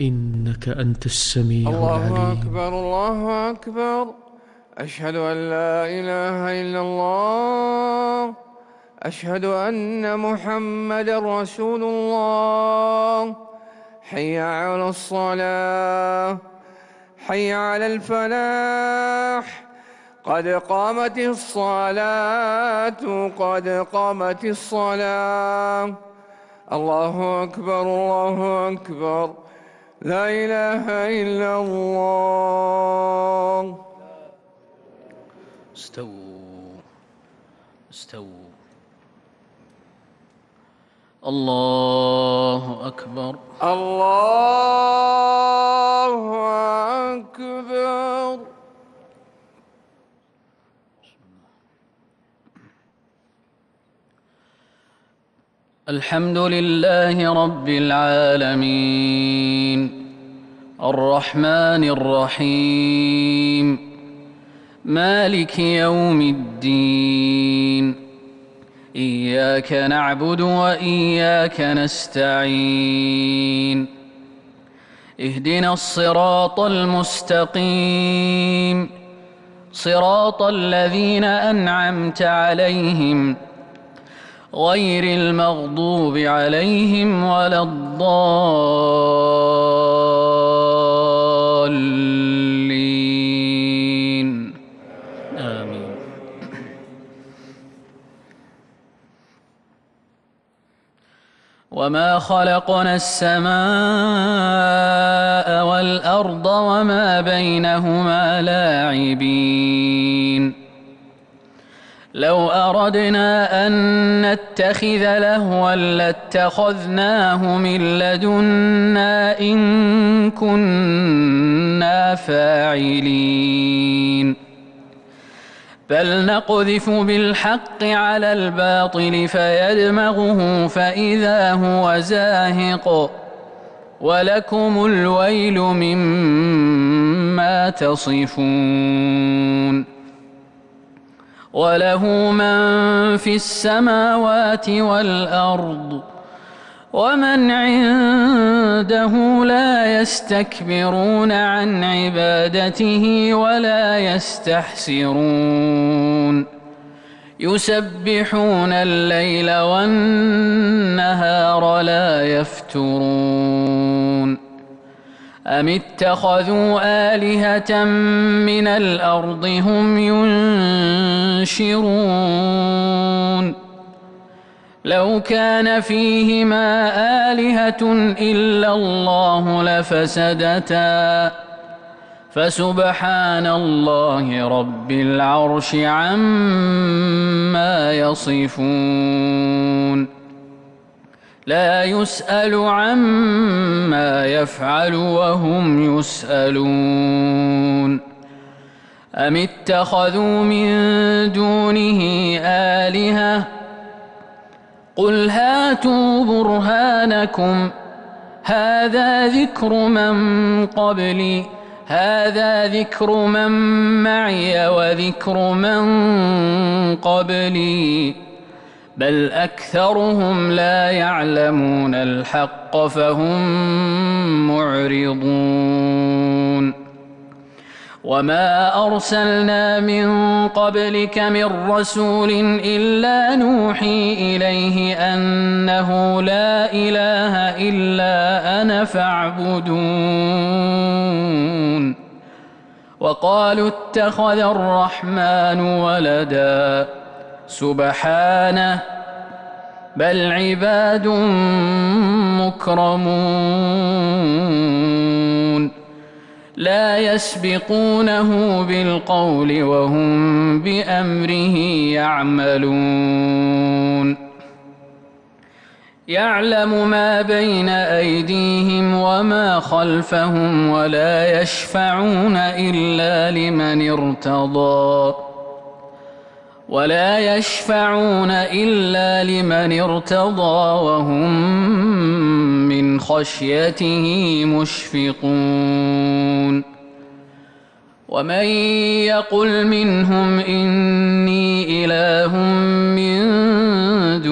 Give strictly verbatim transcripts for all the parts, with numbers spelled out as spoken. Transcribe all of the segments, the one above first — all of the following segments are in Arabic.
إنك أنت السميع العليم. الله أكبر الله أكبر. أشهد أن لا إله إلا الله. أشهد أن محمدا رسول الله. حي على الصلاة، حي على الفلاح، قد قامت الصلاة، قد قامت الصلاة. الله أكبر الله أكبر. لا إله إلا الله. استووا استووا. الله أكبر الله أكبر. الحمد لله رب العالمين الرحمن الرحيم مالك يوم الدين. إياك نعبد وإياك نستعين. اهدنا الصراط المستقيم صراط الذين أنعمت عليهم غير المغضوب عليهم ولا الضالين. آمين. وما خلقنا السماء والأرض وما بينهما لاعبين. لو أردنا أن نتخذ لهوا لاتخذناه من لدنا إن كنا فاعلين. بل نقذف بالحق على الباطل فيدمغه فإذا هو زاهق ولكم الويل مما تصفون. وله من في السماوات والأرض ومن عنده لا يستكبرون عن عبادته ولا يستحسرون. يسبحون الليل والنهار لا يفترون. أم اتخذوا آلهة من الأرض هم ينشرون. لو كان فيهما آلهة إلا الله لفسدتا فسبحان الله رب العرش عما يصفون. لا يسأل عما يفعل وهم يسألون. أم اتخذوا من دونه آلهة قل هاتوا برهانكم هذا ذكر من قبلي هذا ذكر من معي وذكر من قبلي بل أكثرهم لا يعلمون الحق فهم معرضون. وما أرسلنا من قبلك من رسول إلا نوحي إليه أنه لا إله إلا أنا فاعبدون. وقالوا اتخذ الرحمن ولدا سبحانه بل عباد مكرمون لا يسبقونه بالقول وهم بأمره يعملون. يعلم ما بين أيديهم وما خلفهم ولا يشفعون إلا لمن ارتضى ولا يشفعون إلا لمن ارتضى وهم من خشيته مشفقون. ومن يقل منهم إني إله من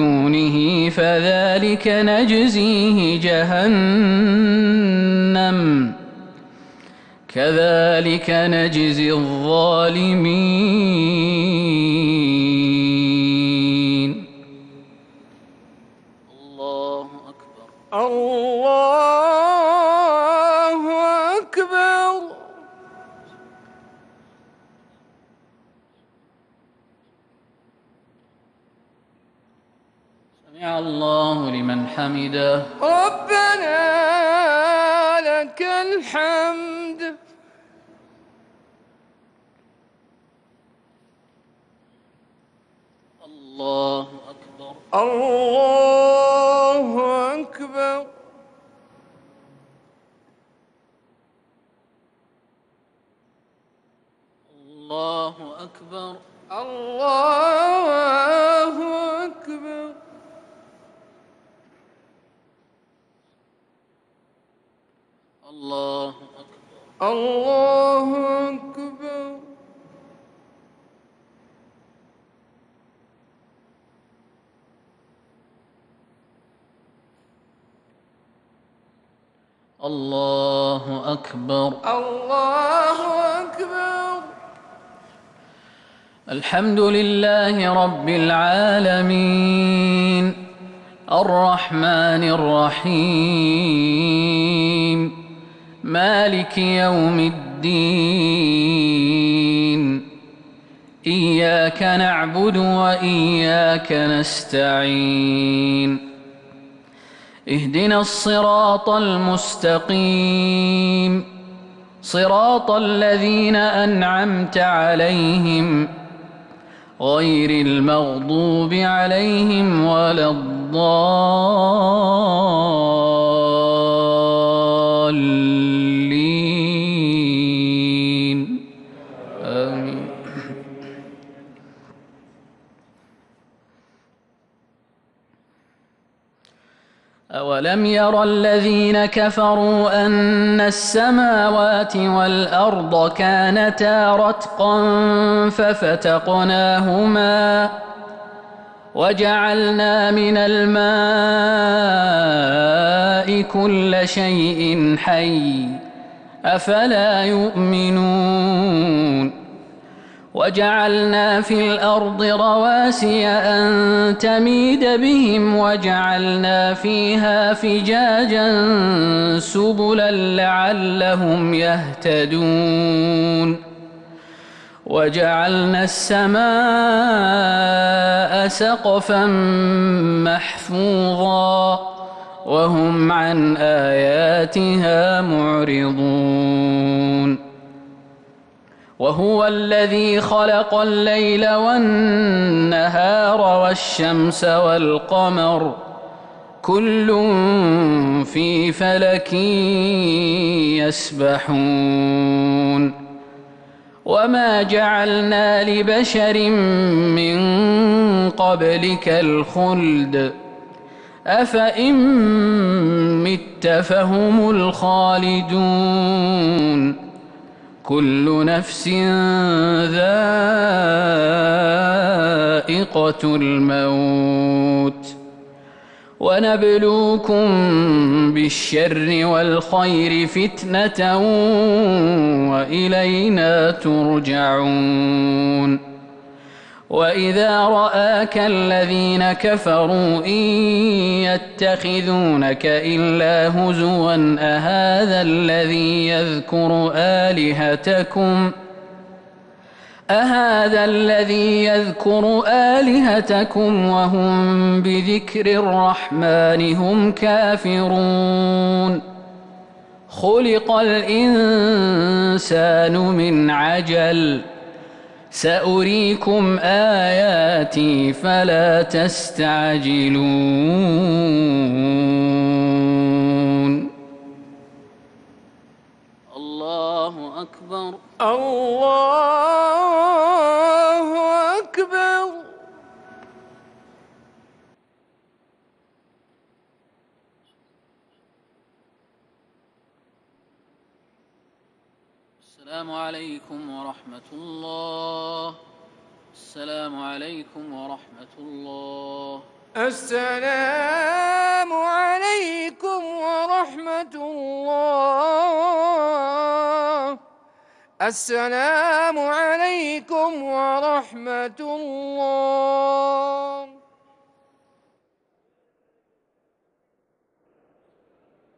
دونه فذلك نجزيه جهنم كذلك نجزي الظالمين. الله أكبر. الله أكبر. سمع الله لمن حمده. ربنا لك الحمد. الله أكبر. الله أكبر. الله أكبر. الله أكبر. الله أكبر. الله أكبر. الله أكبر. الله أكبر. الحمد لله رب العالمين الرحمن الرحيم مالك يوم الدين إياك نعبد وإياك نستعين اهدنا الصراط المستقيم صراط الذين أنعمت عليهم غير المغضوب عليهم ولا الضالين آمين. أولم ير الذين كفروا أن السماوات والأرض كانتا رتقا ففتقناهما وجعلنا من الماء كل شيء حي أفلا يؤمنون وجعلنا في الأرض رواسي أن تميد بهم وجعلنا فيها فجاجا سبلا لعلهم يهتدون وجعلنا السماء سقفا محفوظا وهم عن آياتها معرضون وهو الذي خلق الليل والنهار والشمس والقمر كل في فلك يسبحون وما جعلنا لبشر من قبلك الخلد أفإن مت فهم الخالدون كل نفس ذائقة الموت ونبلوكم بالشر والخير فتنة وإلينا ترجعون وإذا رآك الذين كفروا إن يتخذونك إلا هزوا أهذا الذي يذكر آلهتكم أهذا الذي يذكر آلهتكم وهم بذكر الرحمن هم كافرون خلق الإنسان من عجل سأريكم آياتي فلا تستعجلون الله أكبر. الله أكبر. السلام عليكم ورحمة الله. السلام عليكم ورحمة الله. السلام عليكم ورحمة الله. السلام عليكم ورحمة الله.